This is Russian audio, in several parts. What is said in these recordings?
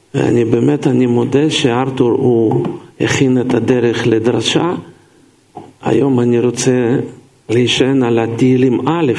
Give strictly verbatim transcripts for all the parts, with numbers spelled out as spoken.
ואני באמת, אני מודה שארתור הוא הכין את הדרך לדרשה. היום אני רוצה להישען על התהילים א'.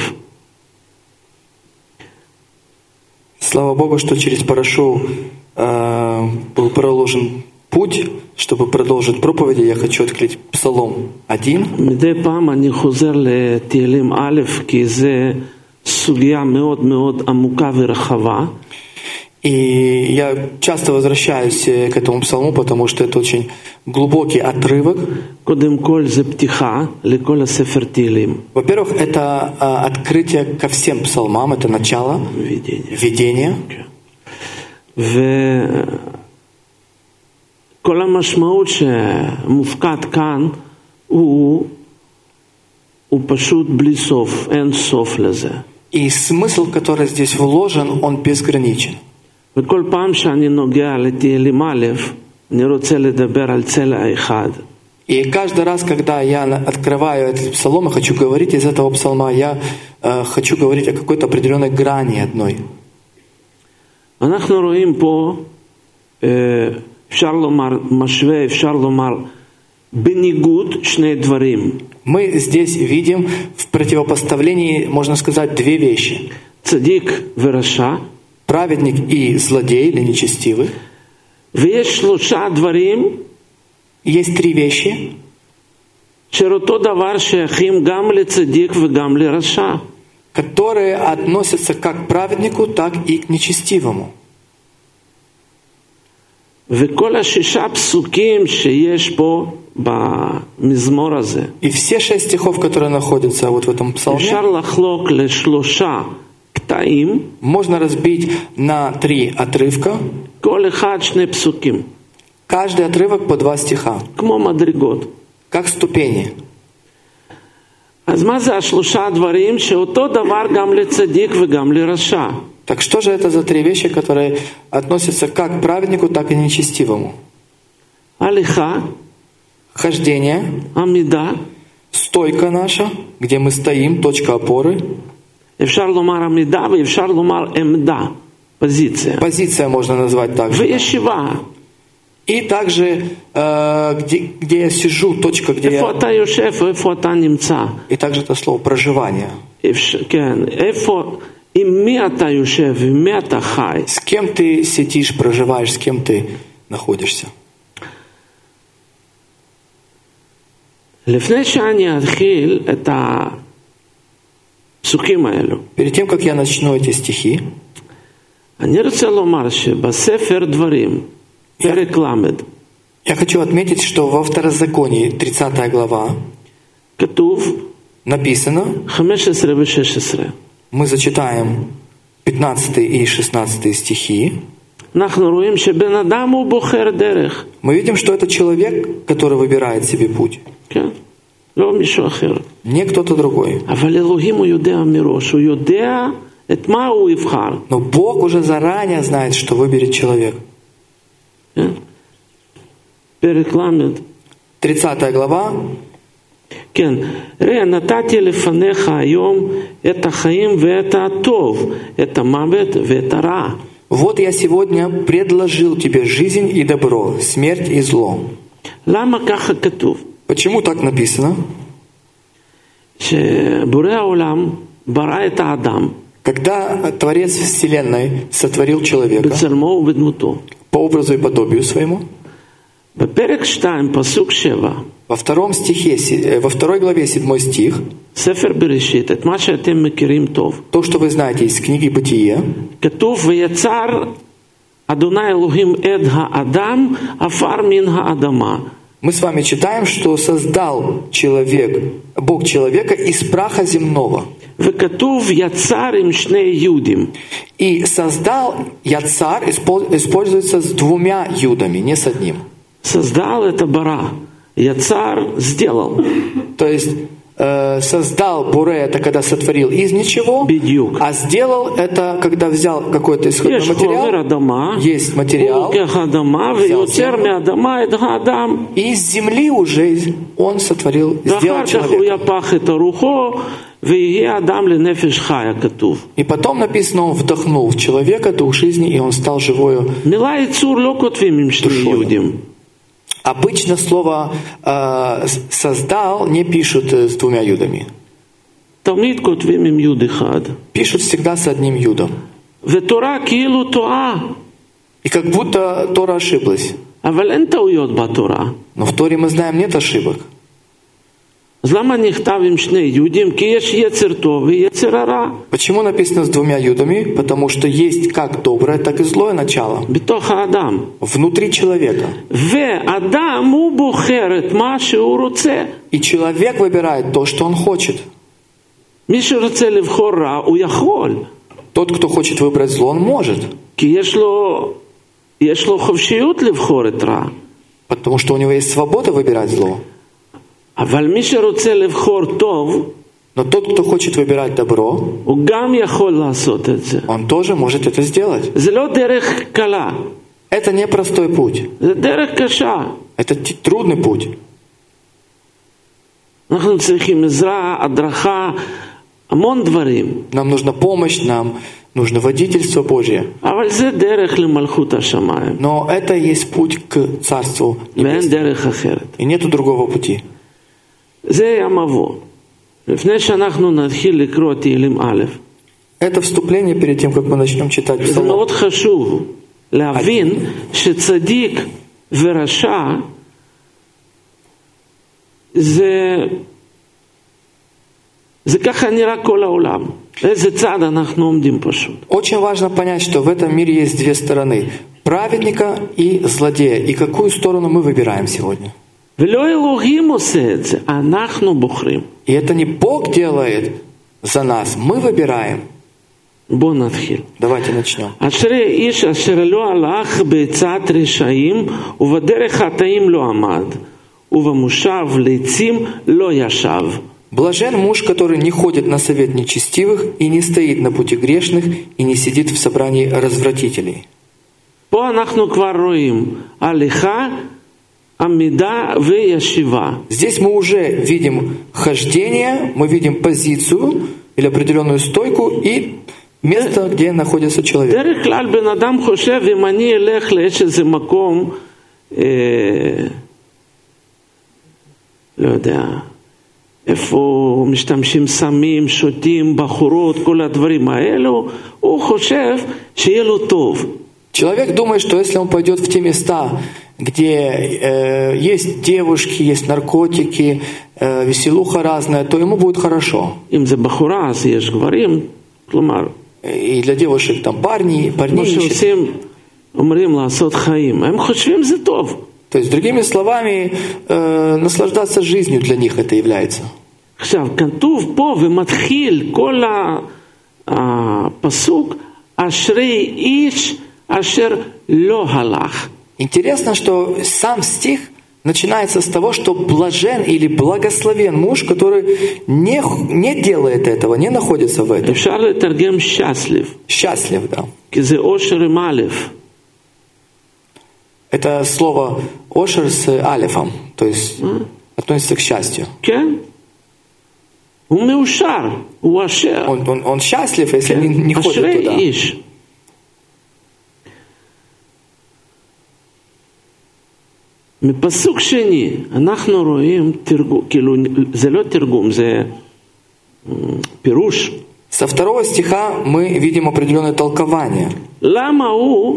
Слава Богу, что через Парашу э, был проложен путь, чтобы продолжить проповеди. Я хочу открыть Псалом один. מדי פעם אני חוזר לתהילים א', כי זה סוגיה מאוד מאוד עמוקה ורחבה. И я часто возвращаюсь к этому псалму, потому что это очень глубокий отрывок. קודם כל זה פתיחה לכל הספר תהילים. Во-первых, это а, открытие ко всем псалмам, это начало, введение. וכל המשמעות שמופקד כאן הוא, הוא פשוט בלי סוף, אין סוף לזה. И смысл, который здесь вложен, он безграничен. וכל פעם שאני נוגע לתהילים א', אני רוצה לדבר על צלע אחד. И каждый раз, когда я открываю этот псалом и хочу говорить из этого псалма, я э, хочу говорить о какой-то определенной грани одной. אנחנו רואים פה, אפשר לומר, משווה, אפשר לומר, בניגוד שני דברים. Мы здесь видим в противопоставлении, можно сказать, две вещи. צדיק ורשע. Праведник и злодей или нечестивый. ויש שלושה דברים. Есть три вещи. שאותו דבר שייכים גם לצדיק וגם לרשע. Которые относятся как к праведнику, так и к нечестивому. וכל השישה פסוקים שיש פה במזמור הזה. И все шесть стихов, которые находятся вот в этом псалме, אפשר לחלוק לשלושה קטעים. Можно разбить на три отрывка. כל אחד שני פסוקים. Каждый отрывок по два стиха. כמו מדרגות. Как ступени. אז מה זה השלושה דברים שאותו דבר גם לצדיק וגם לרשע? Так что же это за три вещи, которые относятся как к праведнику, так и нечестивому? הליכה. Хождение. עמידה. Стойка наша, где мы стоим, точка опоры. אפשר לומר עמידה ואפשר לומר עמדה, позиция. Позиция можно назвать также. וישיבה. И также, э, где, где я сижу, точка, где איפה я... אתה יושב, איפה אתה נמצא. И также это слово проживание. כן, איפה, עם מי אתה יושב, עם מי אתה חי. С кем ты сидишь, проживаешь, с кем ты находишься. לפני שאני אתחיל את הפסוקים האלו. Перед тем, как я начну эти стихи, אני רוצה לומר שבספר דברים, פרק למד, я хочу отметить, что во Второзаконии, тридцатая глава, כתוב, написано, חמש עשרה ו-שש עשרה. мы зачитаем пятнадцатый и шестнадцатый стихи. אנחנו רואים שבן אדם הוא בוחר דרך. Мы видим, что это человек, который выбирает себе путь. כן, לא מישהו אחר. Не кто-то другой. אבל אלוהים הוא יודע מראש, הוא יודע את מה הוא יבחר. Но Бог уже заранее знает, что выберет человек. כן? פרק למד. тридцатая глава. כן, ראה, נתתי לפניך היום את החיים ואת הטוב, את המוות ואת הרע. Вот я сегодня предложил тебе жизнь и добро, смерть и зло. למה ככה כתוב? Почему так написано? שבורא העולם ברא את האדם. Когда Творец Вселенной сотворил человека בצלמו ובדמותו. по образу и подобию своему, בפרק שתיים, פסוק שבע. во втором стихе, во второй главе седьмой стих, ספר בראשית, את מה שאתם מכירים טוב. то, что вы знаете из книги Бытия, כתוב ויצר אדוני אלוהים את האדם עפר מן האדמה. мы с вами читаем, что создал человек, Бог человека из праха земного. וכתוב יצר עם שני יודים. И создал, яцар используется с двумя юдами, не с одним. создал это бара. Яцар сделал. То есть э, создал буре, это когда сотворил из ничего, Бедюк. А сделал это, когда взял какой-то исходной материал. Есть материал. И из земли уже он сотворил, сделал человека. ויהיה אדם לנפש חיה, כתוב. И потом написано, он вдохнул в человека дух жизни, и он стал живою. מילה ייצור לא כותבים עם שני יהודים. Обычно слово э, «создал» не пишут с двумя юдами. תמיד כותבים עם יוד אחד. Пишут всегда с одним юдом. ותורה כאילו טועה. И как будто Тора ошиблась. אבל אין טעויות בתורה. Но в Торе мы знаем, нет ошибок. אז למה נכתב עם שני יהודים? כי יש יצר טוב ויצר הרע. Почему написано с двумя юдами? Потому что есть как доброе, так и злое начало. בתוך האדם. Внутри человека. ואדם הוא בוחר את מה שהוא רוצה. И человек выбирает то, что он хочет. מי שרוצה לבחור רע, הוא יכול. Тот, кто хочет выбрать зло, он может. כי יש לו, יש לו חופשיות לבחור את רע. Потому что у него есть свобода выбирать зло. אבל מי שרוצה לבחור טוב, Но тот, кто хочет выбирать добро, הוא גם יכול לעשות את זה. он тоже может это сделать. זה לא דרך קלה. Это не простой путь. זה דרך קשה. Это трудный путь. אנחנו צריכים עזרה, הדרכה, המון דברים. Нам нужна помощь, нам нужно водительство Божье. אבל זה דרך למלכות השמיים. Но это есть путь к Царству ואין Небесному. דרך אחרת. И нету другого пути. זה המבוא. לפני שאנחנו נתחיל לקרוא תהילים א', Это вступление перед тем, как мы начнем читать זה Псалом. מאוד חשוב להבין שצדיק ורשע זה, זה ככה נראה כל העולם. איזה צד אנחנו עומדים פשוט. Очень важно понять, что в этом мире есть две стороны. Праведника и злодея. И какую сторону мы выбираем сегодня. ולא אלוהים עושה את זה, אנחנו בוחרים. И это не Бог делает за нас, мы выбираем. בואו נתחיל. Давайте начнем. אשרי איש אשר לא הלך בעצת רשעים ובדרך חטאים לא עמד ובמושב לעצים לא ישב. Блажен муж, который не ходит на совет нечестивых и не стоит на пути грешных и не сидит в собрании развратителей. פה אנחנו כבר רואים הליכה, עמידה וישיבה. Здесь мы уже видим хождение, мы видим позицию или определенную стойку и место, где находится человек. דרך כלל בן אדם חושב אם אני אלך לאיזה מקום, אה, לא יודע, איפה משתמשים סמים, שותים, בחורות, כל הדברים האלו, הוא חושב שיהיה לו טוב. Человек думает, что если он пойдет в те места, где э, есть девушки, есть наркотики, э, веселуха разная, то ему будет хорошо. אם זה בחורה, אז יש גברים, כלומר, И для девушек там парни, כמו парни ищут. שעושים, אומרים לעשות חיים, הם חושבים זה טוב. То есть, другими словами, э, наслаждаться жизнью для них это является. עכשיו, כתוב פה ומתחיל כל הפסוק, אשרי איש אשר לא הלך. Интересно, что сам стих начинается с того, что блажен или благословен муж, который не, не делает этого, не находится в этом. אפשר לתרגם счастлив, Счастлив, да. כי זה אושר עם א'. Это слово «ошер» с алифом, то есть относится к счастью. כן? הוא מאושר, הוא אשר. Он, он, он счастлив, если не, не ходит אשרי туда. איש. מפסוק שני, אנחנו רואים תרגום, כאילו, זה לא תרגום, זה פירוש. Со второго стиха мы видим определенное толкование. למה הוא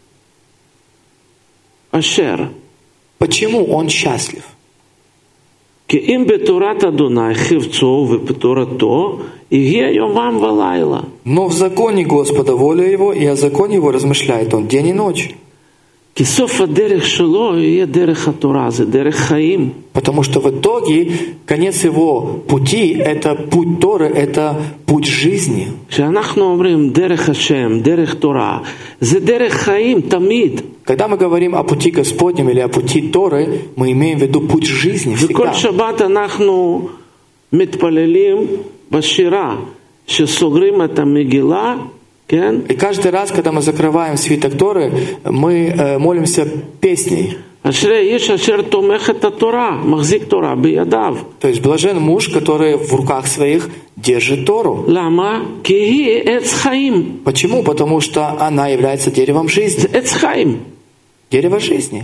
אשר? Почему он счастлив? כי אם בתורת אדוני חפצו ובתורתו, יהיה יומם ולילה. Но в законе Господа воля его, и о законе его размышляет он день и ночь. כי סוף הדרך שלו יהיה דרך התורה, זה דרך חיים. Потому что в итоге конец его пути – это путь Торы, это путь жизни. כשאנחנו אומרים דרך השם, דרך תורה, זה דרך חיים תמיד. Когда мы говорим о пути Господнем или о пути Торы, мы имеем в виду путь жизни וכל всегда. שבת אנחנו מתפללים בשירה, שסוגרים את המגילה כן? И каждый раз, когда мы закрываем свиток Торы, мы э, молимся песней. אשרי איש אשר תומך את התורה, מחזיק תורה בידיו. То есть блажен муж, который в руках своих держит Тору. למה? כי היא עץ חיים. Почему? Потому что она является деревом жизни. זה עץ חיים. Дерево жизни.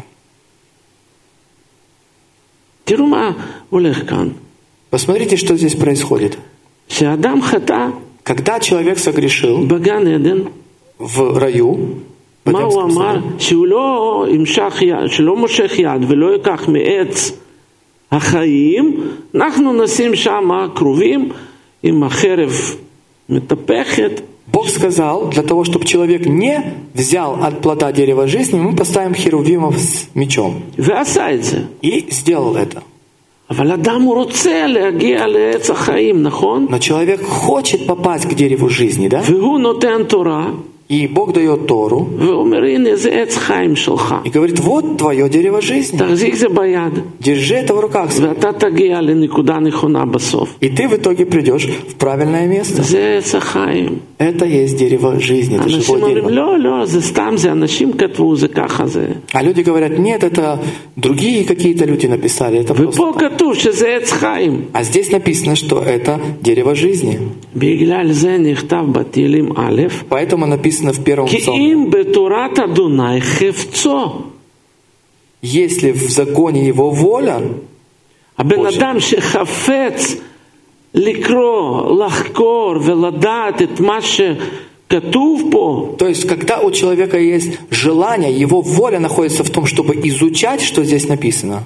תראו מה הולך כאן. Посмотрите, что здесь происходит. כשאדם חטא Когда человек согрешил בגן עדן, в раю, в מה הוא Эдемском אמר? саду, שהוא לא ימשך יד, שלא מושך יד ולא ייקח מעץ החיים, אנחנו נשים שם כרובים עם החרב מתהפכת. Бог сказал, для того, чтобы человек не взял от плода дерева жизни, мы поставим херувимов с мечом. ועשה את זה. И сделал это. אבל אדם הוא רוצה להגיע לעץ החיים, נכון? Но человек хочет попасть к дереву жизни, да? והוא נותן תורה, И Бог дает Тору ואומר, הנה זה עץ חיים שלך. и говорит, вот твое дерево жизни. תחזיק זה ביד, Держи это в руках своих. ואתה תגיע לנקודה נכונה בסוף. И ты в итоге придешь в правильное место. זה עץ החיים. Это есть дерево жизни, это אנשים живое אומרים, дерево. לא, לא, זה סתם, זה אנשים כתבו, זה ככה זה. А люди говорят, нет, это другие какие-то люди написали. Это просто... ופה כתוב שזה עץ חיים. А здесь написано, что это дерево жизни. בגלל זה נכתב בתהילים א', Поэтому написано в первом כי псалме. אם בתורת אדוני חפצו. Если в законе его воля, הבן אדם שחפץ לקרוא, לחקור ולדעת את מה שכתוב פה, то есть когда у человека есть желание, его воля находится в том, чтобы изучать, что здесь написано,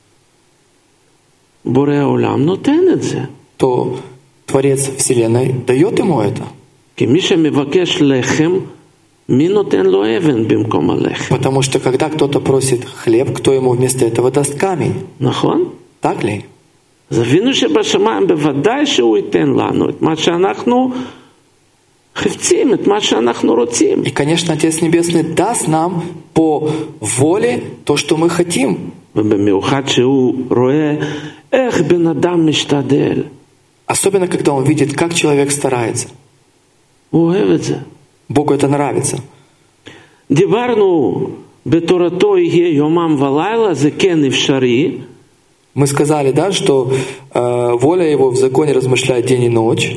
בורא העולם נותן את זה. то Творец Вселенной дает ему это. כי מי שמבקש לחם, מי נותן לו אבן במקום הלחם? Потому что когда кто-то просит хлеб, кто ему вместо этого даст камень? נכון? Так ли? אז אבינו שבשמיים בוודאי שהוא ייתן לנו את מה שאנחנו חפצים, את מה שאנחנו רוצים. И, конечно, Отец Небесный даст нам по воле то, что мы хотим. ובמיוחד שהוא רואה איך בן אדם משתדל. Особенно, когда он видит, как человек старается. הוא אוהב את זה. Богу это нравится. דיברנו בתורתו יהיה יומם ולילה, זה כן אפשרי. Мы сказали, да, что э, воля его в законе размышляет день и ночь.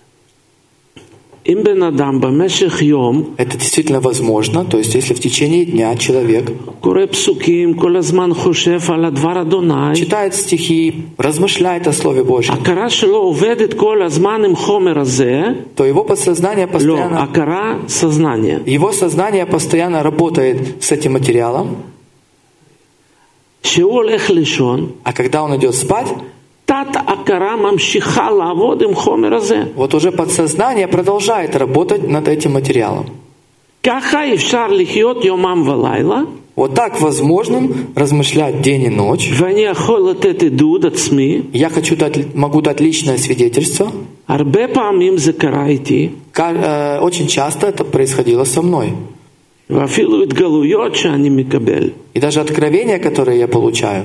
אם בן אדם במשך יום Это действительно возможно. То есть, если в תечение дня человек קורא פסוקים, כל הזמן חושב על הדבר אדוני, читает стихи, размышляет о Слове Божьем, הכרה שלו עובדת כל הזמן עם חומר הזה, то его подсознание לא, постоянно, הכרה, сознание. его сознание постоянно работает с этим материалом, שהוא הולך לישון, а когда он идет спать, תת-הכרה ממשיכה לעבוד עם חומר הזה. вот уже подсознание продолжает работать над этим материалом. ככה אפשר לחיות יומם ולילה, Вот так возможным размышлять день и ночь. ואני יכול לתת עדות עצמי, Я хочу дать, могу дать личное свидетельство. הרבה פעמים זה קרה איתי, Ка- э, Очень часто это происходило со мной. ואפילו התגלויות שאני מקבל. И даже откровения, которые я получаю.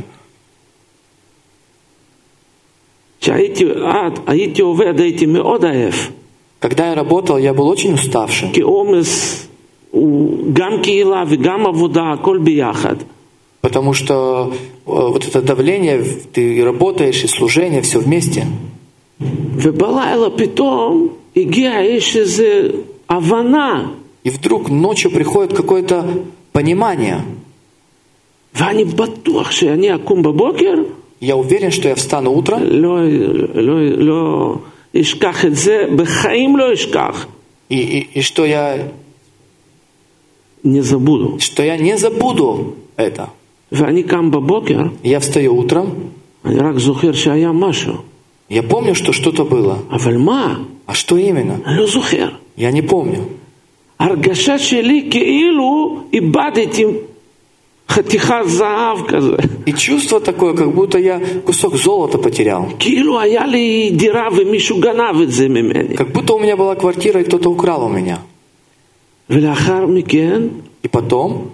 כשהייתי הייתי עובד, הייתי מאוד עייף, Когда я работал, я был очень уставшим. כי עומס הוא גם קהילה וגם עבודה, הכל ביחד. Потому что э, вот это давление, ты работаешь и служение, все вместе. ובלילה פתאום הגיע איש איזה הבנה, И вдруг ночью приходит какое-то понимание. ואני בטוח שאני אקום בבוקר, Я уверен, что я встану утром, לא, לא, לא אשכח את זה, בחיים לא אשכח. и, и, и что, я, не забуду. что я не забуду это. ואני קם בבוקר, Я встаю утром, אני רק זוכר שהיה משהו. я помню, что что-то было. אבל מה? А что именно? אני לא זוכר. Я не помню. הרגשה שלי כאילו איבדתי חתיכת זהב כזה. И чувство такое, как будто я кусок золота потерял. כאילו היה לי דירה ומישהו גנב את זה ממני. Как будто у меня была квартира, и кто-то украл у меня. ולאחר מכן, И потом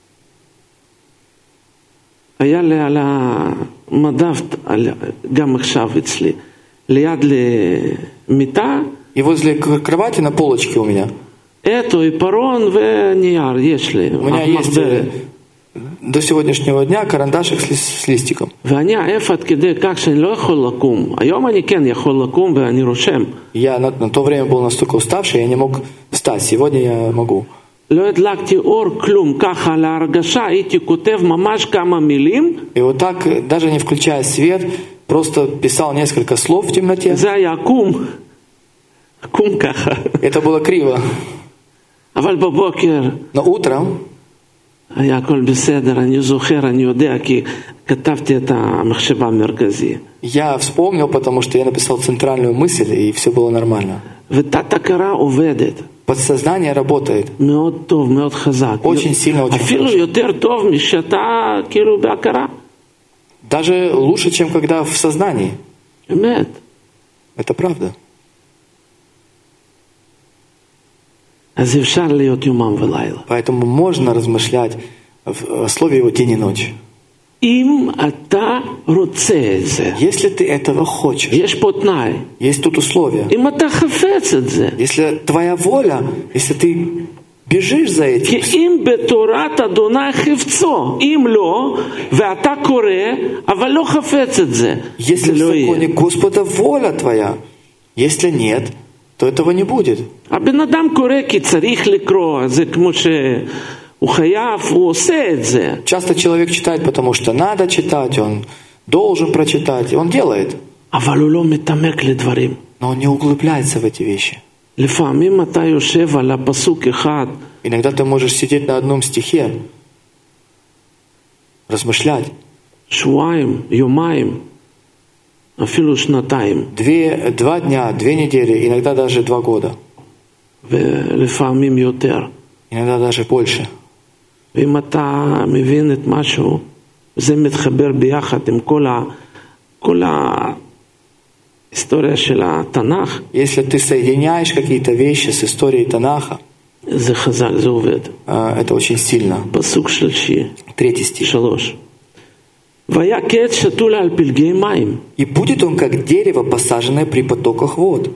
היה לי על המדף, גם עכשיו אצלי, ליד למיטה, и возле кровати на полочке у меня אתו, עיפרון ונייר, יש לי. У меня есть э, до сегодняшнего дня карандашик с, лис- с листиком. ואני עייף עד כדי כך שאני לא יכול לקום. היום אני כן יכול לקום ואני רושם. Я на, на то время был настолько уставший, я не мог встать. Сегодня я могу. לא הדלקתי אור כלום, ככה על ההרגשה הייתי כותב ממש כמה מילים. И вот так, даже не включая свет, просто писал несколько слов в темноте. זה היה עקום. עקום ככה. Это было криво. אבל בבוקר Но утром היה הכל בסדר, אני זוכר, אני יודע, כי כתבתי את המחשבה המרכזי. я вспомнил, потому что я написал центральную мысль, и все было нормально. ותת-הכרה עובדת. Подсознание работает. מאוד טוב, מאוד חזק. Очень сильно, очень אפילו хорошо. יותר טוב משאתה כאילו בהכרה. Даже лучше, чем когда в сознании. אמת. Это правда. אז אפשר להיות יומם ולילה. Поэтому можно размышлять в слове его день и ночь. אם אתה רוצה את זה, Если ты этого хочешь, יש פה תנאי. есть тут условия. אם אתה חפץ את זה. Если твоя воля, если ты бежишь за כי этим, אם בתורת אדוני חפצו, אם לא, ואתה קורא, אבל לא חפץ את זה, если זה в לא законе יהיה. Господа воля твоя, если нет, то этого не будет. הבן אדם קורא כי צריך לקרוא, זה כמו שהוא חייב, הוא עושה את זה. Часто человек читает, потому что надо читать, он должен прочитать, и он делает. אבל הוא לא מתעמק לדברים. Но он не углубляется в эти вещи. לפעמים אתה יושב על הפסוק אחד, Иногда ты можешь сидеть на одном стихе, размышлять. שבועיים, יומיים, אפילו שנתיים, Две, два дня, две недели, иногда даже два года, ולפעמים יותר. иногда даже больше. ואם אתה מבין את משהו, זה מתחבר ביחד עם כל, ה, כל ההיסטוריה של התנ"ך, Если ты соединяешь какие-то вещи с историей Танаха, זה חזק, זה עובד. это очень сильно. פסוק שלישי, Третий стих. שלוש. והיה קץ שתול על פלגי מים. «И будет он, как дерево, посаженное при потоках вод».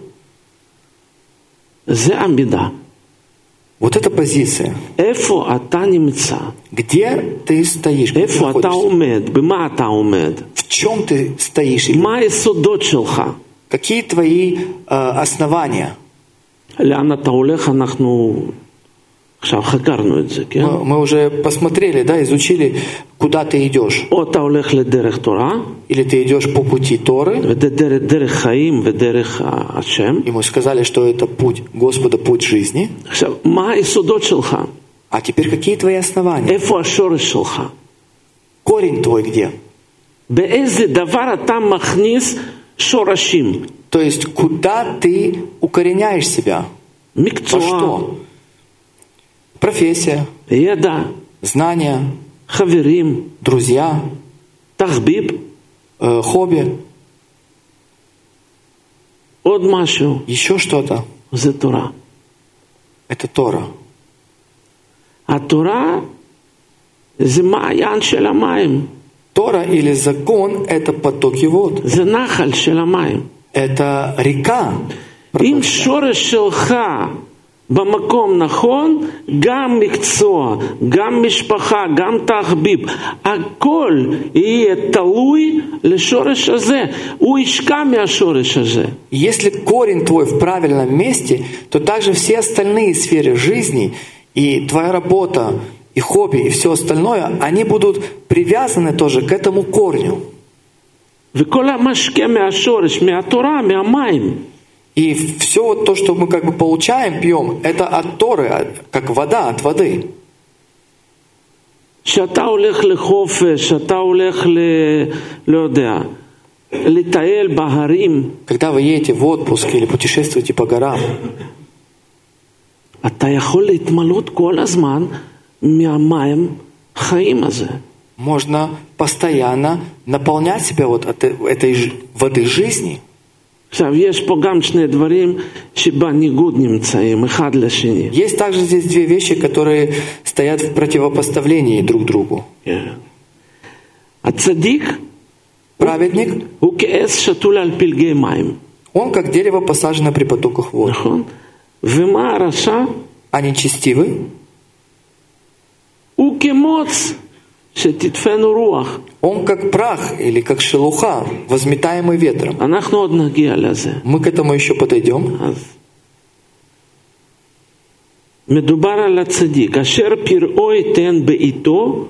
זה עמידה. Вот эта позиция. איפה אתה נמצא? Где ты стоишь? Где ты איפה אתה находишься? עומד? במה אתה עומד? В чем ты стоишь? Или מה היסודות שלך? какие твои э, основания? לאן אתה הולך? אנחנו עכשיו חקרנו את זה, כן? Мы, мы уже посмотрели, да, изучили, куда ты идешь. או אתה הולך לדרך תורה, Или ты идешь по пути Торы, ודרך דרך חיים ודרך השם. и мы сказали, что это путь Господа, путь жизни. עכשיו, מה היסודות שלך? А теперь какие твои основания? איפה השורש שלך? Корень твой где? באיזה דבר אתה מכניס שורשים? То есть, куда ты укореняешь себя? Во מקצוע, что? Профессия, ידע, знания, חברים, друзья, תחביב, э, хобби, עוד משהו, еще что-то. זה תורה. Это Тора. התורה זה מעיין של המים, Тора или закон – это потоки вод. זה נחל של המים. Это река. אם שורש שלך במקום נכון, גם מקצוע, גם משפחה, גם תחביב, הכל יהיה תלוי לשורש הזה. הוא ישקע מהשורש הזה. Если корень твой в правильном месте, то также все остальные сферы жизни, и твоя работа, и хобби, и все остальное, они будут привязаны тоже к этому корню. וכל המשקה מהשורש, מהתורה, מהמים, И все вот то, что мы как бы получаем, пьем, это от Торы, как вода от воды. שאתה הולך לחופש, שאתה הולך ל... לא יודע, לטייל בהרים, Когда вы едете в отпуск или путешествуете по горам, אתה יכול להתמלות כל הזמן מהמים חיים הזה. можно постоянно наполнять себя вот от этой ж- воды жизни. עכשיו, יש פה גם שני דברים שבניגוד נמצאים, אחד לשני. Есть также здесь две вещи, которые стоят в противопоставлении друг другу. הצדיק Праведник, הוא כעץ שתול על פלגי מים, он как дерево посажено при потоках вод. נכון? ומה הרשע? а нечестивый, הוא כמוץ שתדפנו רוח. он как прах или как шелуха, возметаемый ветром. אנחנו עוד נגיע לזה. Мы к этому еще подойдем. אז מדובר על הצדיק, אשר פרעו ייתן בעיתו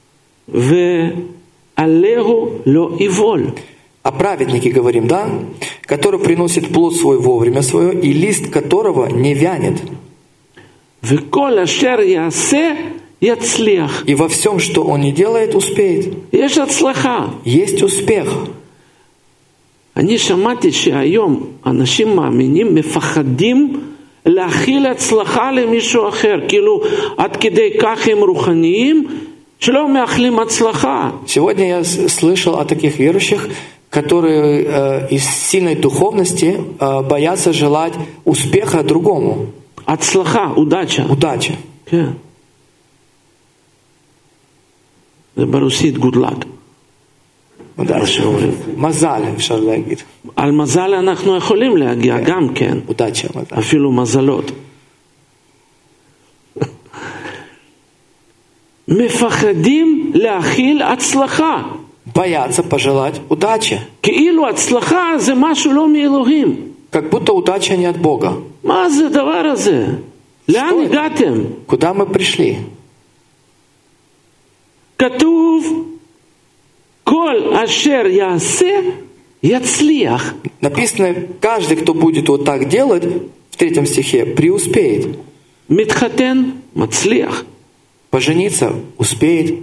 ועליהו לא יבול. О праведнике говорим, да? Который приносит плод свой вовремя свое, и лист которого не вянет. וכל אשר יעשה יצליח. И во всем, что он не делает, успеет. יש הצלחה. Есть успех. אני שמעתי שהיום אנשים מאמינים מפחדים להכיל הצלחה למישהו אחר, כאילו עד כדי כך הם רוחניים שלא מאחלים הצלחה. Сегодня я слышал о таких верующих, которые э, из сильной духовности э, боятся желать успеха другому. הצלחה, удача. Удачи. כן. זה ברוסית good luck. Удача. מזל, אפשר להגיד. על מזל אנחנו יכולים להגיע גם כן. Удача, מזל. אפילו מזלות. מפחדים להכיל הצלחה. Боятся пожелать удачи. כאילו הצלחה זה משהו לא מאלוהים. Как будто удача не от Бога. מה זה הדבר הזה? לאן הגעתם? Куда мы пришли? כתוב כל אשר יעשה יצליח. Написано, каждый, кто будет вот так делать, в третьем стихе, преуспеет. מתחתן, מצליח. Пожениться успеет.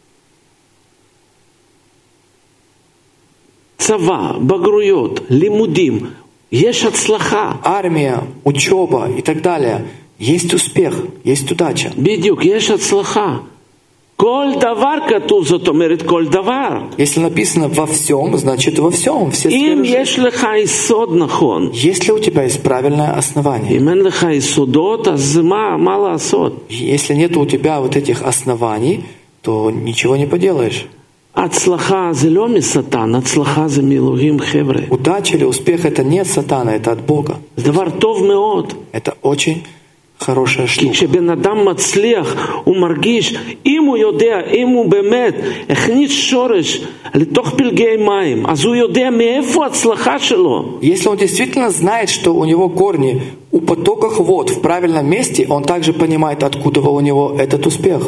צבא, בגרויות, לימודים, יש הצלחה. Армия, учеба и так далее. Есть успех, есть удача. בדיוק, יש הצלחה. כל דבר כתוב, זאת אומרת כל דבר. Если написано во всем, значит во всем. Все אם сферы יש לך יסוד נכון. Если у тебя есть правильное основание. אם אין לך יסודות, אז מה, מה לעשות? Если нет у тебя вот этих оснований, то ничего не поделаешь. הצלחה זה לא משטן, הצלחה זה מאלוהים חבר'ה. Удача или успех это не от сатана, это от Бога. זה דבר טוב מאוד. Это очень хорошая כי штука. כשבן אדם מצליח, הוא מרגיש, אם הוא יודע, אם הוא באמת הכניס שורש לתוך פלגי מים, אז הוא יודע מאיפה ההצלחה שלו. Если он действительно знает, что у него корни у потоков вод в правильном месте, он также понимает, откуда у него этот успех.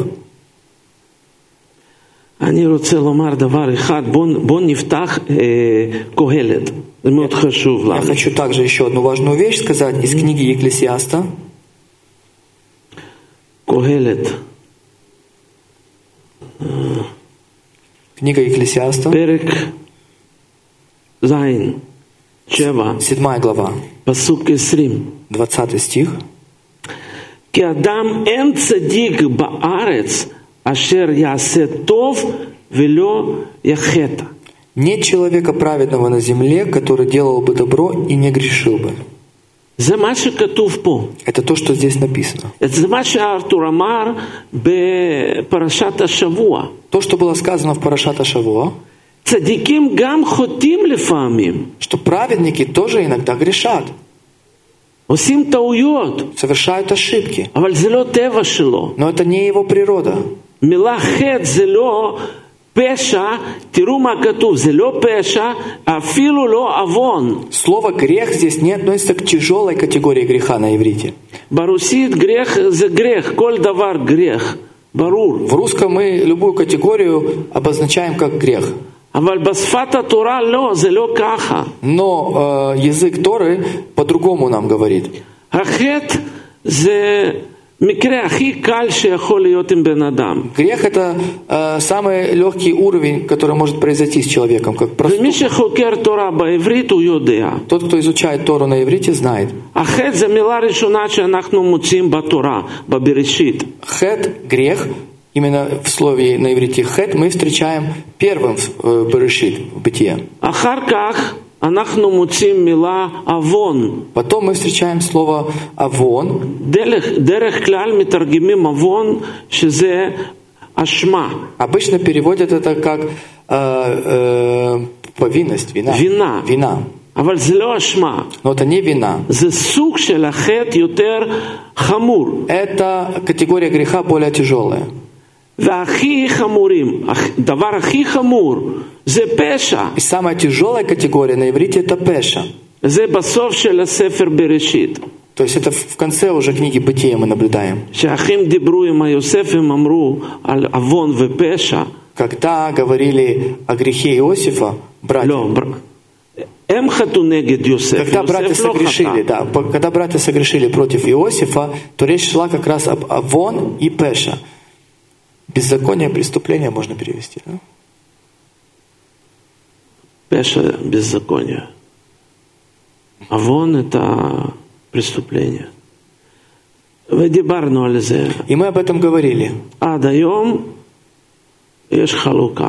אני רוצה לומר דבר אחד, בוא, בוא נפתח אה, קהלת, זה מאוד חשוב Я לנו. хочу также еще одну важную вещь сказать из книги Екклесиаста. קהלת, Книга Екклесиаста, פרק זין, שבע, седьмая глава, פסוק עשרים. двадцатый стих. כי אדם אין צדיק בארץ אשר יעשה טוב ולא יחטא. Нет человека праведного на земле, который делал бы добро и не грешил бы. זה מה שכתוב פה. Это то, что здесь написано. זה מה שהארתור אמר בפרשת השבוע. То, что было сказано в Парашат ха-Шавуа, צדיקים גם חוטאים לפעמים. что праведники тоже иногда грешат, עושים טעויות, совершают ошибки. אבל זה לא טבע שלו. Но это не его природа. מילה חטא זה לא פשע, תראו מה כתוב, זה לא פשע, אפילו לא עוון. Слово «грех» здесь не относится к тяжелой категории греха на иврите. ברוסית גрех זה גрех, כל דבר גрех, ברור. В русском мы любую категорию обозначаем как грех. אבל בשפת התורה לא, זה לא ככה. Но э, язык Торы по-другому нам говорит. החטא זה מקרה הכי קל שיכול להיות עם בן אדם. Грех — это э, самый легкий уровень, который может произойти с человеком, как ומי проступок. שחוקר תורה בעברית הוא יודע. Тот, кто изучает Тору на иврите, знает. החטא זה מילה ראשונה שאנחנו מוצאים בתורה, בבראשית. Хет, грех, именно в слове на иврите хет мы встречаем первым в э, Берешит, в Бытие. אחר כך אנחנו מוצאים מילה עוון. Потом мы встречаем слово авон. דרך, דרך כלל מתרגמים עוון שזה אשמה. Обычно переводят это как э, э, повинность, вина. Вина. Вина. אבל זה לא אשמה. Но это не вина. זה סוג של החטא יותר חמור. Это категория греха более תיжелая. והכי חמורים, הדבר הכי חמור, זה פשע. И самая тяжелая категория на иврите это пеша. זה בסוף של הספר בראשית. То есть это в конце уже книги Бытия мы наблюдаем. שהאחים דיברו עם יוסף, הם אמרו על עוון ופשע. Когда говорили о грехе Иосифа, братья, לא, הם חטאו נגד יוסף. когда братья יוסף לא согрешили, חטא. да, когда братья согрешили против Иосифа, то речь шла как раз об авон и пеша. Беззаконие, преступление можно перевести. Да? פשע, беззаконие. עוון это преступление. ודיברנו על זה. И мы об этом говорили. עד היום יש חלוקה.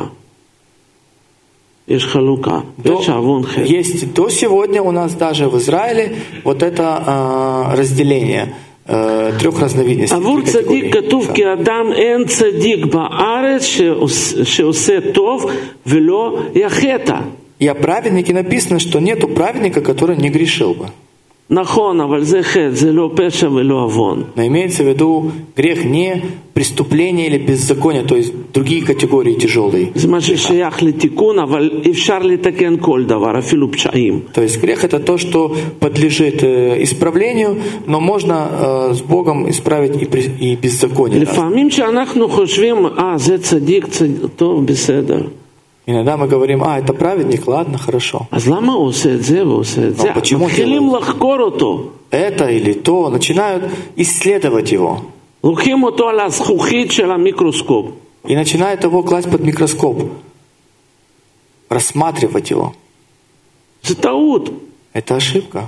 יש חלוקה. פשע, עוון, חטא. Есть до сегодня у нас даже в Израиле вот это а, разделение а, трех разновидностей. עבור צדיק כתוב כי אדם אין צדיק בארץ שעושה טוב ולא יחטא. И о праведнике написано, что нету праведника, который не грешил бы. נכון, אבל זה חטא, זה לא פשע ולא עוון. Но имеется в виду грех не преступление или беззаконие, то есть другие категории тяжелые. זה מה ששייך לתיקון, אבל אפשר לתקן כל דבר, אפילו פשעים. То есть грех это то, что подлежит э, исправлению, но можно э, с Богом исправить и, при, и беззаконие. לפעמים שאנחנו חושבים, אה, זה צדיק, צדיק, טוב, בסדר. Иногда мы говорим, а, это праведник, ладно, хорошо. אז למה הוא עושה את זה והוא עושה את זה? מתחילים לחקור אותו. Это или то, начинают исследовать его. לוקחים אותו על הזכוכית של המיקרוסקופ. И начинают его класть под микроскоп. Рассматривать его. זה טעות. Это ошибка.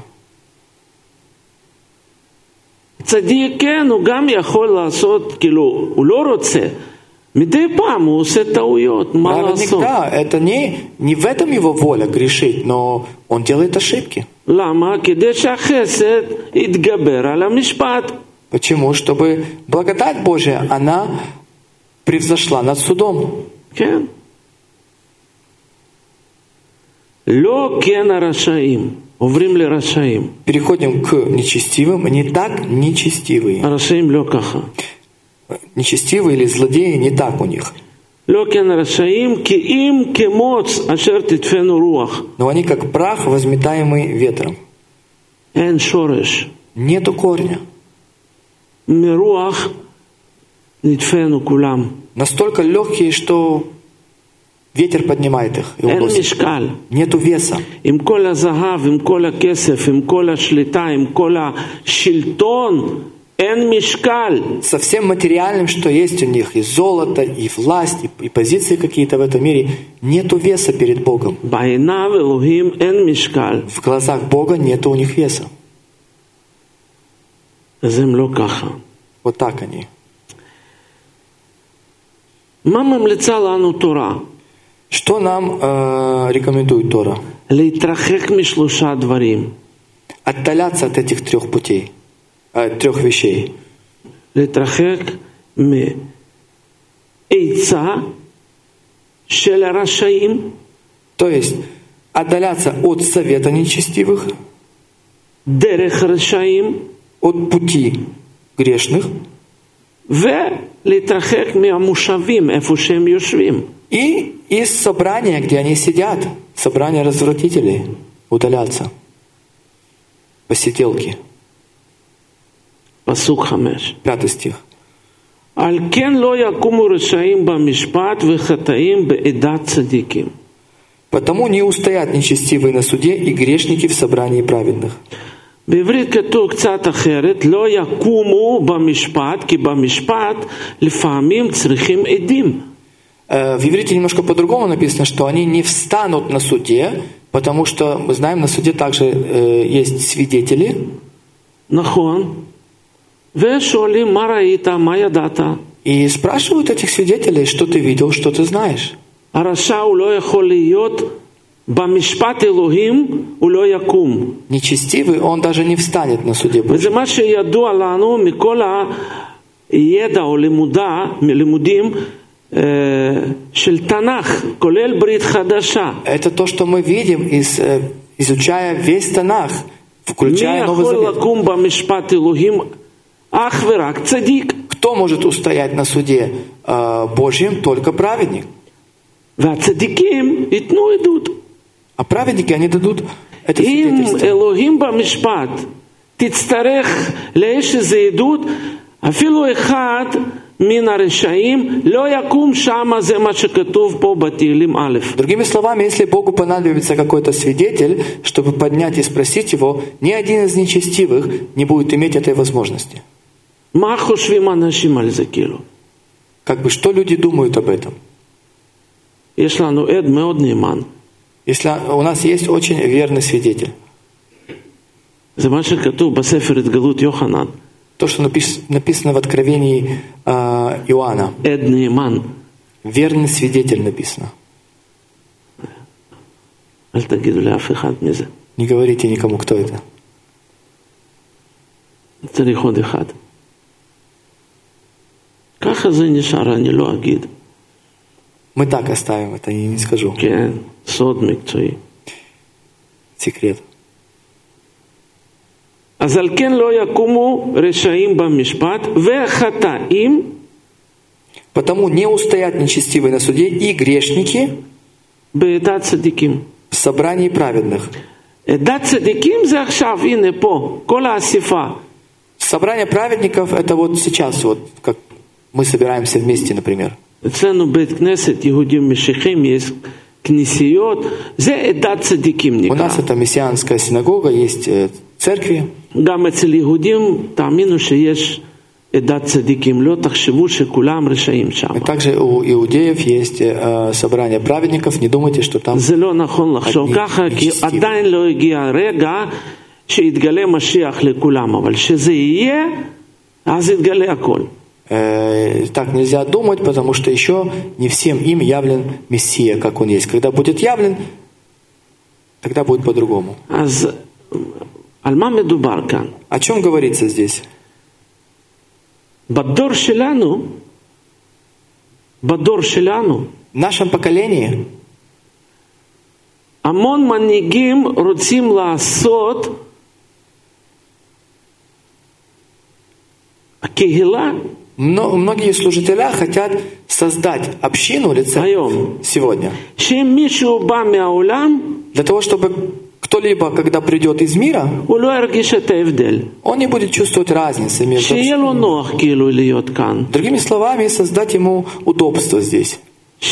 צדיק, כן, הוא גם יכול לעשות, כאילו, הוא לא רוצה. מדי פעם הוא עושה טעויות, מה לעשות? Да, это не, не в этом его воля грешить, но он делает ошибки. למה? כדי שהחסד יתגבר על המשפט. Почему? Чтобы благодать Божия, она превзошла над судом. כן. לא כן הרשעים. עוברים לרשעים. Переходим к нечестивым. Не так нечестивые. הרשעים לא ככה. Нечестивые или злодеи не так у них. לא כן הרשעים, כי אם כמוץ אשר תדפנו רוח. Но они как прах, возметаемый ветром. אין שורש. Нету корня. מרוח נדפנו כולם. Настолько легкие, что ветер поднимает их и אין уносит. משקל. Нету веса. עם כל הזהב, עם כל הכסף, עם כל השליטה, עם כל השלטון, אין משקל. Со всем материальным, что есть у них, и золото, и власть, и, и позиции какие-то в этом мире, нету веса перед Богом. בעיניו אלוהים אין משקל. В глазах Бога нету у них веса. אז הם לא ככה. Вот так они. מה ממליצה לנו תורה? Что нам э, рекомендует Тора? להתרחק משלושה דברים. Отдаляться от этих трех путей, э, трех вещей. להתרחק מעצה של הרשעים. То есть отдаляться от совета нечестивых, דרך רשעים. от пути грешных, ולהתרחק מהמושבים, איפה שהם יושבים. и из собрания, где они сидят, собрания развратителей, удаляться. Посиделки. פסוק חמש. Пятый стих. על כן לא יקומו רשעים במשפט וחטאים בעדת צדיקים. Потому не устоят нечестивые на суде и грешники в собрании праведных. בעברית כתוב קצת אחרת, לא יקומו במשפט, כי במשפט לפעמים צריכים עדים. В иврите немножко по-другому написано, что они не встанут на суде, потому что, мы знаем, на суде также э, есть свидетели. נכון. ושואלים מה ראית, מה ידעת. И спрашивают этих свидетелей, что ты видел, что ты знаешь. הרשע הוא לא יכול להיות במשפט אלוהים, הוא לא יקום. Нечестивый, он даже не встанет на суде Божьем. וזה מה שידוע לנו מכל הידע או לימודה, מלימודים של תנ"ך, כולל ברית חדשה. Это то, что мы видим из, изучая весь Танах, מי включая Новый יכול Завет. לקום במשפט אלוהים? אך ורק צדיק. Кто может устоять на суде э, Божьем? Только праведник. והצדיקים ייתנו עדות. А праведники, они дадут это אם свидетельство. אלוהים במשפט תצטרך לאיש איזה עדות, אפילו אחד מן הרשעים לא יקום שם, זה מה שכתוב פה בתהילים א'. Другими словами, если Богу понадобится какой-то свидетель, чтобы поднять и спросить его, ни один из нечестивых не будет иметь этой возможности. מה חושבים אנשים על זה כאילו? Как бы что люди думают об этом? יש לנו עד מאוד נאמן. Если у нас есть очень верный свидетель, זה מה שכתוב בספר התגלות יוחנן. то, что напис- написано в Откровении э, Иоанна, עד נאמן. верный свидетель написано. אל תגידו לאף אחד מזה. Не говорите никому, кто это. צריך עוד אחד. ככה זה נשאר, אני לא אגיד. Мы так оставим это, я не скажу. כן, סוד מקצועי. Секрет. אז על כן לא יקומו רשעים במשפט וחטאים Потому не устоят нечестивые на суде и грешники בעדת צדיקים. в собрании праведных. עדת צדיקים זה עכשיו, הנה פה, כל האספה. Собрание праведников это вот сейчас, вот как мы собираемся вместе, например. אצלנו בית כנסת, יהודים משיחים, יש כנסיות, זה עדת צדיקים У נקרא. нас это мессианская синагога, есть э, церкви. גם אצל יהודים, תאמינו שיש עדת צדיקים, לא תחשבו שכולם רשעים שם. И также у иудеев есть э, собрание праведников. Не думайте, что там זה לא נכון לחשוב ככה, כי עדיין לא הגיע הרגע שיתגלה משיח לכולם, אבל שזה יהיה, אז יתגלה הכל. э, так нельзя думать, потому что еще не всем им явлен Мессия, как он есть. Когда будет явлен, тогда будет по-другому. אז על מה מדובר כאן? О чем говорится здесь? בדור שלנו, בדור שלנו, В нашем поколении המון מנהיגים רוצים לעשות הקהילה мно- многие служителя хотят создать общину лица היום, сегодня. שאם מישהו בא מהעולם, Для того, чтобы кто-либо, когда придет из мира, הוא לא ירגיש את ההבדל. он не будет чувствовать разницы между שיהיה לו נוח כאילו להיות כאן. Другими словами, создать ему удобство здесь, ש...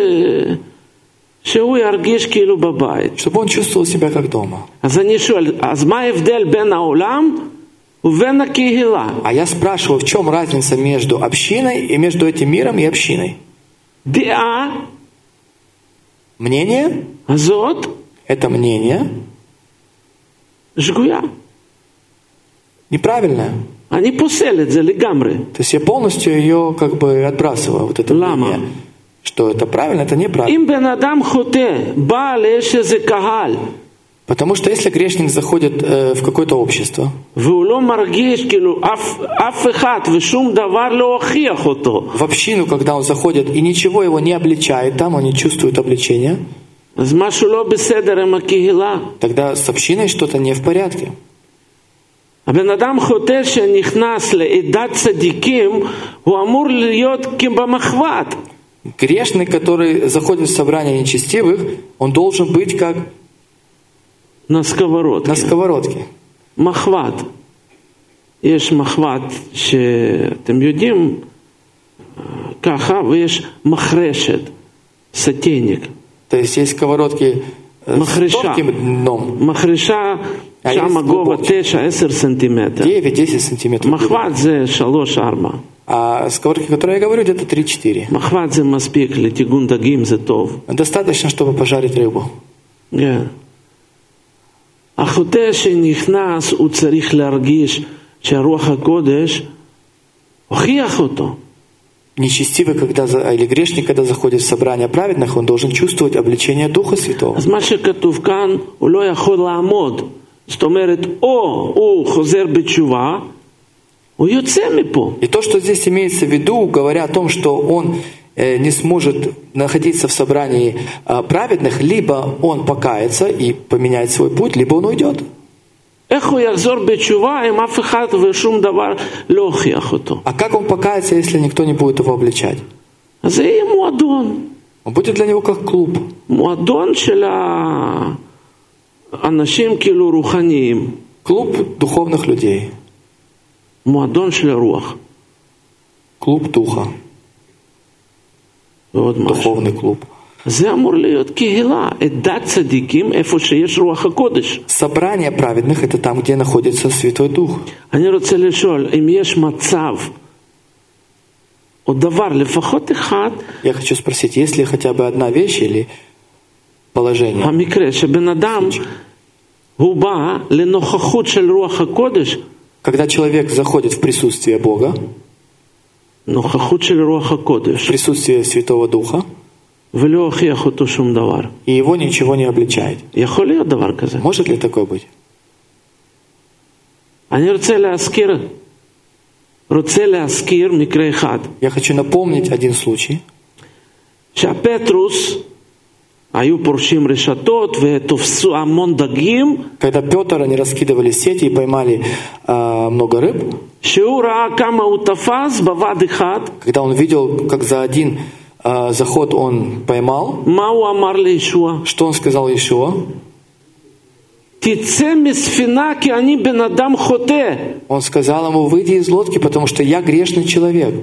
שהוא ירגיש כאילו בבית. чтобы он чувствовал себя как дома. אז אני שואל, אז מה ההבדל בין העולם ובין הקהילה? А я спрашиваю, в чем разница между общиной и между этим миром и общиной? דעה Мнение, הזאת это мнение שגויה. неправильное. אני פוסל את זה לגמרי. То есть я полностью ее как бы отбрасываю, вот это Лама. мнение. Что это правильно, это неправильно. אם בן אדם חוטא, בא לאיש איזה קהל, Потому что если грешник заходит э, в какое-то общество, והוא לא מרגיש כאילו אף, אף אחד ושום דבר לא הוכיח אותו, в общину, когда он заходит, и ничего его не обличает, там он не чувствует обличения, אז משהו לא בסדר עם הקהילה. тогда с общиной что-то не в порядке. הבן אדם חוטא שנכנס לעדת צדיקים, הוא אמור להיות כבמחבת. Грешник, который заходит в собрание нечестивых, он должен быть как на сковородке. на сковородке. מחבת. יש מחבת שאתם יודעים ככה, ויש מחרשת, סטייניק. То есть есть сковородки э, с מחרשה. тонким дном, מחרשה, А שם есть גובה глубокий. תשע עשר סנטימטר. девять-десять сантиметров. מחבת זה שלוש ארבע. А сковородки, которые я говорю, где-то три-четыре. מחבת זה מספיק, לטיגון דגים זה טוב. Достаточно, чтобы пожарить рыбу. כן. החוטא שנכנס, הוא צריך להרגיש שהרוח הקודש הוכיח אותו. Нечестивый, когда, за- или грешник, когда заходит в собрание праведных, он должен чувствовать обличение Духа Святого. אז מה שכתוב כאן, הוא לא יכול לעמוד. זאת אומרת, או הוא חוזר בתשובה, הוא יוצא מפה. И то, что здесь имеется в виду, говоря о том, что он э, не сможет находиться в собрании э, праведных, либо он покается и поменяет свой путь, либо он уйдет. איך הוא יחזור בתשובה אם אף אחד ושום דבר לא הוכיח אותו? А как он покается, если никто не будет его обличать? אז זה יהיה מועדון. Он будет для него как клуб. מועדון של האנשים כאילו רוחניים. Клуб духовных людей. מועדון של הרוח. Клуб духа. ועוד משהו. Духовный клуб. זה אמור להיות קהילה, עדת צדיקים, איפה שיש רוח הקודש. Собрание праведных — это там, где находится Святой Дух. אני רוצה לשאול, אם יש מצב, או דבר, לפחות אחד, Я хочу спросить, есть ли хотя бы одна вещь или положение? המקרה שבן אדם, הוא בא לנוכחות של רוח הקודש, Когда человек заходит в присутствие Бога, נוכחות של רוח הקודש, в присутствие Святого Духа, ולא הוכיח אותו שום דבר. и его ничего не обличает. יכול להיות דבר כזה. Может ли такое быть? אני רוצה להזכיר, רוצה להזכיר מקרה אחד. Я хочу напомнить один случай. שהפטרוס היו פורשים רשתות ותופסו המון דגים. Когда Петр, они раскидывали сети и поймали э, много рыб. שהוא ראה כמה הוא תפס בבת אחד. Когда он видел, как за один э, заход он поймал, מה הוא אמר לישוע? что он сказал Иешуа? תצא מספינה כי אני בן אדם חוטא. Он сказал ему: выйди из лодки, потому что я грешный человек.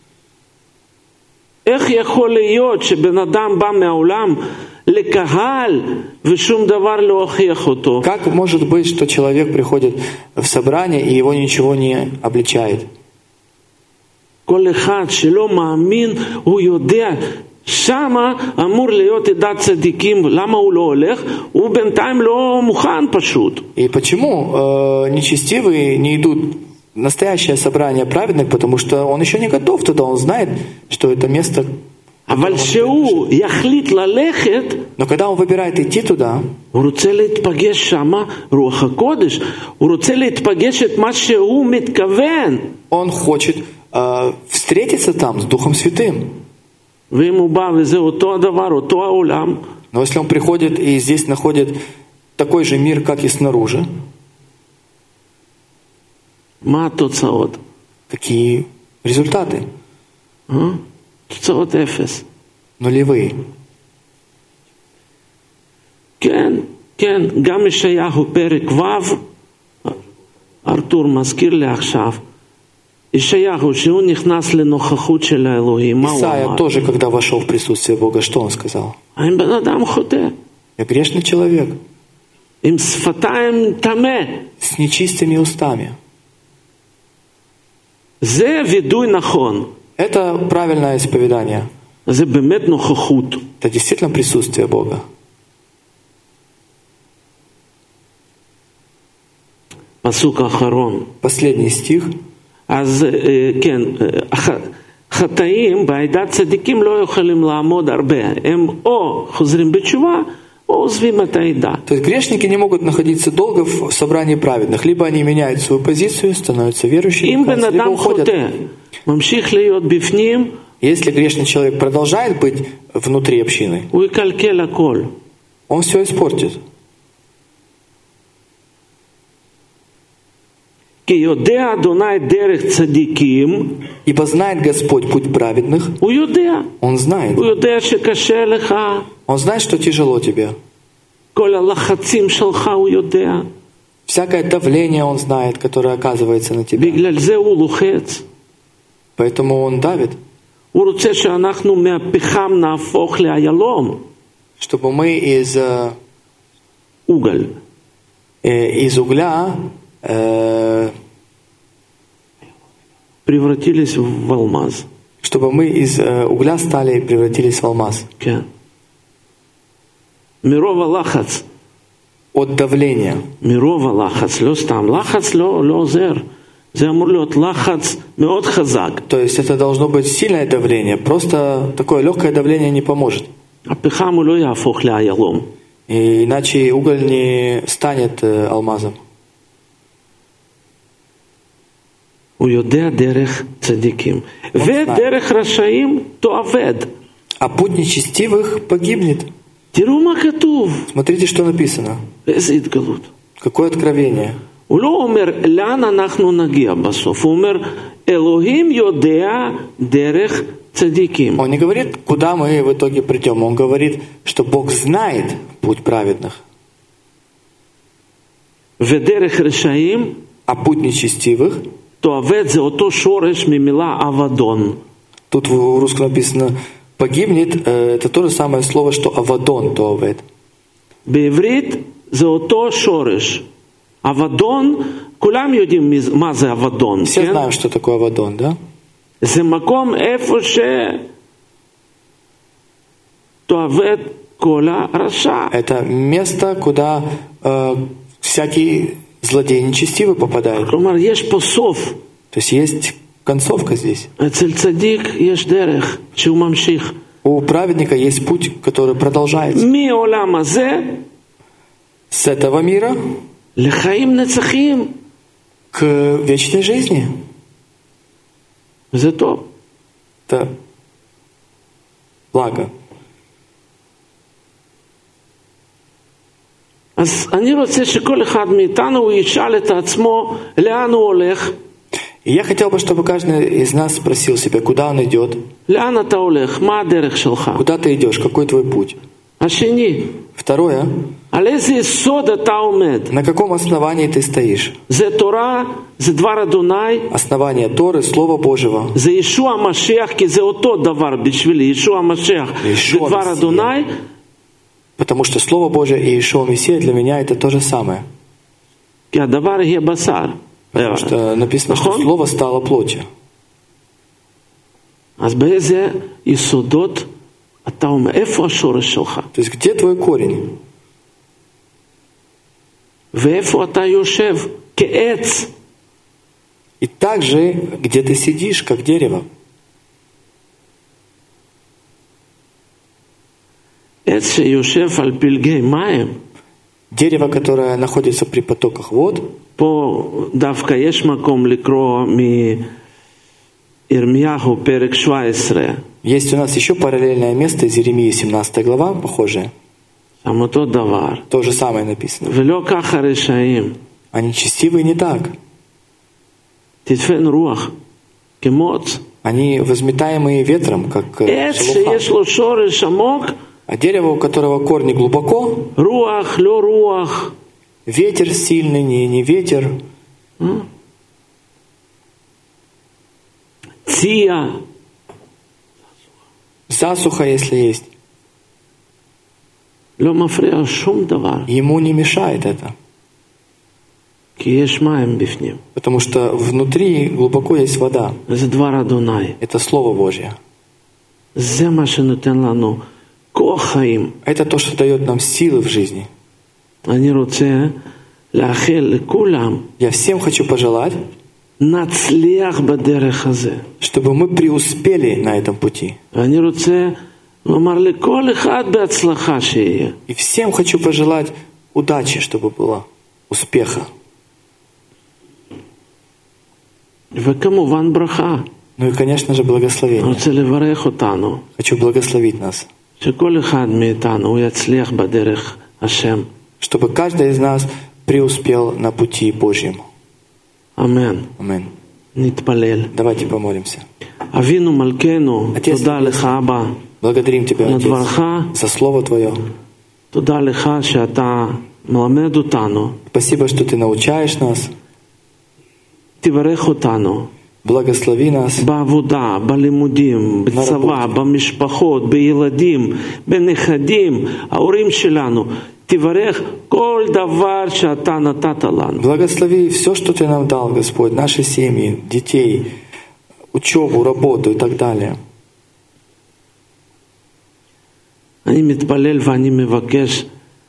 איך יכול להיות שבן אדם בא מהעולם לקהל ושום דבר לא הוכיח אותו? Как может быть, что человек приходит в собрание и его ничего не обличает? כל אחד שלא מאמין הוא יודע שמה אמור להיות עדת צדיקים. למה הוא לא הולך? הוא בינתיים לא מוכן פשוט. И почему э, нечестивые не идут в настоящее собрание праведных? Потому что он еще не готов туда, он знает, что это место. אבל שהוא יחליט ללכת, Но когда он выбирает идти туда, הוא רוצה להתפגש שמה רוח הקודש. הוא רוצה להתפגש את מה שהוא מתכוון. он хочет э, встретиться там с Духом Святым. ואם הוא בא וזה אותו הדבר, אותו העולם, Но если он приходит и здесь находит такой же мир, как и снаружи, מה התוצאות? какие результаты? אה? תוצאות אפס. Нулевые. כן, כן, גם ישעיהו פרק ו', ארתור מזכיר לי עכשיו, ישעיהו שהוא נכנס לנוכחות של האלוהים, מה הוא Исайя אמר? тоже, когда вошел в присутствие Бога, что он сказал? אני בן אדם חוטא, Я грешный человек, עם שפתיים טמא. с нечистыми устами. זה וידוי נכון, Это правильное исповедание. זה באמת נוכחות. Это действительно присутствие Бога. פסוק האחרון. Последний стих. אז כן, חטאים בעדת צדיקים לא יכולים לעמוד הרבה. הם או חוזרים בתשובה, או עוזבים את העדה. То есть грешники не могут находиться долго в собрании праведных. Либо они меняют свою позицию, становятся верующими, אם בן либо אדם уходят. חוטא, ממשיך להיות בפנים, Если грешный человек продолжает быть внутри общины, הוא יקלקל הכל. он все испортит. כי יודע אדוני דרך צדיקים, Ибо знает Господь путь праведных, הוא יודע. Он знает. הוא יודע שקשה לך, Он знает, что тяжело тебе. כל הלחצים שלך הוא יודע. Всякое давление Он знает, которое оказывается на тебя. בגלל זה הוא לוחץ. Поэтому Он давит, הוא רוצה שאנחנו מהפחם נהפוך לאיילום, чтобы мы из, э, עוגל. из угля э, превратились в алмаз. чтобы мы из э, угля стали и превратились в алмаз. כן. מרוב הלחץ. От давления. מרוב הלחץ, לא סתם. לחץ לא, לא עוזר. זה אמור להיות לחץ מאוד חזק. То есть это должно быть сильное давление. Просто такое легкое давление не поможет. הפחם הוא לא יהפוך לאיילום. И иначе уголь не станет э, алмазом. הוא יודע דרך צדיקים. ודרך רשעים תאבד. А путь нечестивых погибнет. תראו מה כתוב. Смотрите, что написано. איזה התגלות. Какое откровение. הוא לא אומר לאן אנחנו נגיע בסוף. הוא אומר אלוהים יודע דרך צדיקים. Он не говорит, куда мы в итоге придем. Он говорит, что Бог знает путь праведных. ודרך רשעים А путь нечестивых, תאבד זה אותו שורש ממילה אבדון. тут в русском написано погибнет, это то же самое слово, что авадон, тоавед. בעברית זה אותו שורש. אבדון, כולם יודעים מה זה אבדון, Все כן? знаем, что такое авадон, да? זה מקום איפה שתאבד כל הרשע. Это место, куда э, всякий злодей нечестивый попадает. כלומר, יש פה סוף. То есть есть концовка здесь. אצל צדיק יש דרך שהוא ממשיך. У праведника есть путь, который продолжается. מהעולם הזה С этого мира לחיים נצחים. к вечной жизни. זה טוב. Это благо. אז אני רוצה שכל אחד מאיתנו הוא ישאל את עצמו לאן הוא הולך. И я хотел бы, чтобы каждый из нас спросил себя, куда он идет, לאן אתה הולך? מה הדרך שלך? куда ты идешь, какой твой путь. השני, Второе, על איזה יסוד אתה עומד? на каком основании ты стоишь. זה תורה, זה דבר אדוני, Основание Торы, Слова Божьего. זה ישוע המשיח, כי זה אותו דבר בשבילי, ישוע המשיח, זה ישוע דבר המשיח. אדוני, Потому что Слово Божье и Иешуа Мессия для меня это то же самое. כי הדבר יהיה בשר. Потому что написано, что נכון? Слово стало плотью. אז באיזה יסודות אתה עומד? איפה השורש שלך? То есть где твой корень? ואיפה אתה יושב? כעץ. И также, где ты сидишь, как дерево. עץ שיושב על פלגי מים. Дерево, которое находится при потоках вод. פה דווקא יש מקום לקרוא מירמיהו פרק שבע עשרה. Есть у нас еще параллельное место из Иеремии, семнадцатая глава, похожее. שם אותו דבר. То же самое написано. ולא ככה רשעים. А нечестивые не так. תדפן רוח, כמוץ. Они возметаемые ветром, как э, עץ שיש шелуха. לו שורש עמוק, А дерево, у которого корни глубоко, רוח, לא רוח. ветер сильный, не, не ветер, צייה. засуха, если есть. לא מפריע שום דבר. Ему не мешает это. כי יש מים בפנים. Потому что внутри глубоко есть вода. זה דבר אדוני. Это Слово Божье. זה מה שנותן לנו כוח חיים. Это то, что дает нам силы в жизни. אני רוצה לאחל לכולם Я всем хочу пожелать, נצליח בדרך הזה. чтобы мы преуспели на этом пути. ואני רוצה לומר לכל אחד בהצלחה שיהיה. И всем хочу пожелать удачи, чтобы было, успеха. וכמובן ברכה. Ну и, конечно же, אני благословение. רוצה לברך אותנו, Хочу благословить нас, שכל אחד מאיתנו הוא יצליח בדרך השם. чтобы каждый из нас преуспел на пути Божьем. אמן. Аминь. נתפלל. Давайте помолимся. אבינו מלכנו, Отец תודה לך אבא, Благодарим Тебя, על Отец, דברך, за Слово Твое. תודה לך שאתה מלמד אותנו, Спасибо, что Ты научаешь нас. תברך אותנו. Благослови нас בעבודה, בלימודים, בצבא, במשפחות, בילדים, בנכדים, ההורים שלנו. תברך כל דבר שאתה נתת לנו. Благослови все, что Ты нам дал, Господь, наши семьи, детей, учебу, работу и так далее. אני מתפלל ואני מבקש,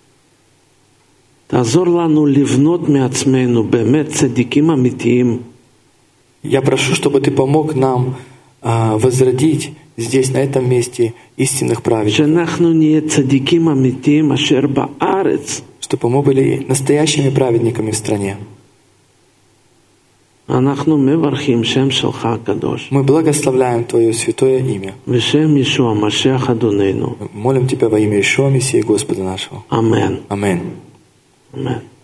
תעזור לנו לבנות מעצמנו באמת צדיקים אמיתיים. Я прошу, чтобы Ты помог нам а, возродить здесь, на этом месте, истинных праведников. שאנחנו נהיה צדיקים אמיתיים אשר בארץ. Чтобы мы были настоящими праведниками в стране. אנחנו מברכים שם שלך הקדוש. Мы благословляем Твое святое имя. בשם ישוע המשיח אדוננו. Молим Тебя во имя Ишуа Мессии Господа нашего. אמן. Аминь. אמן.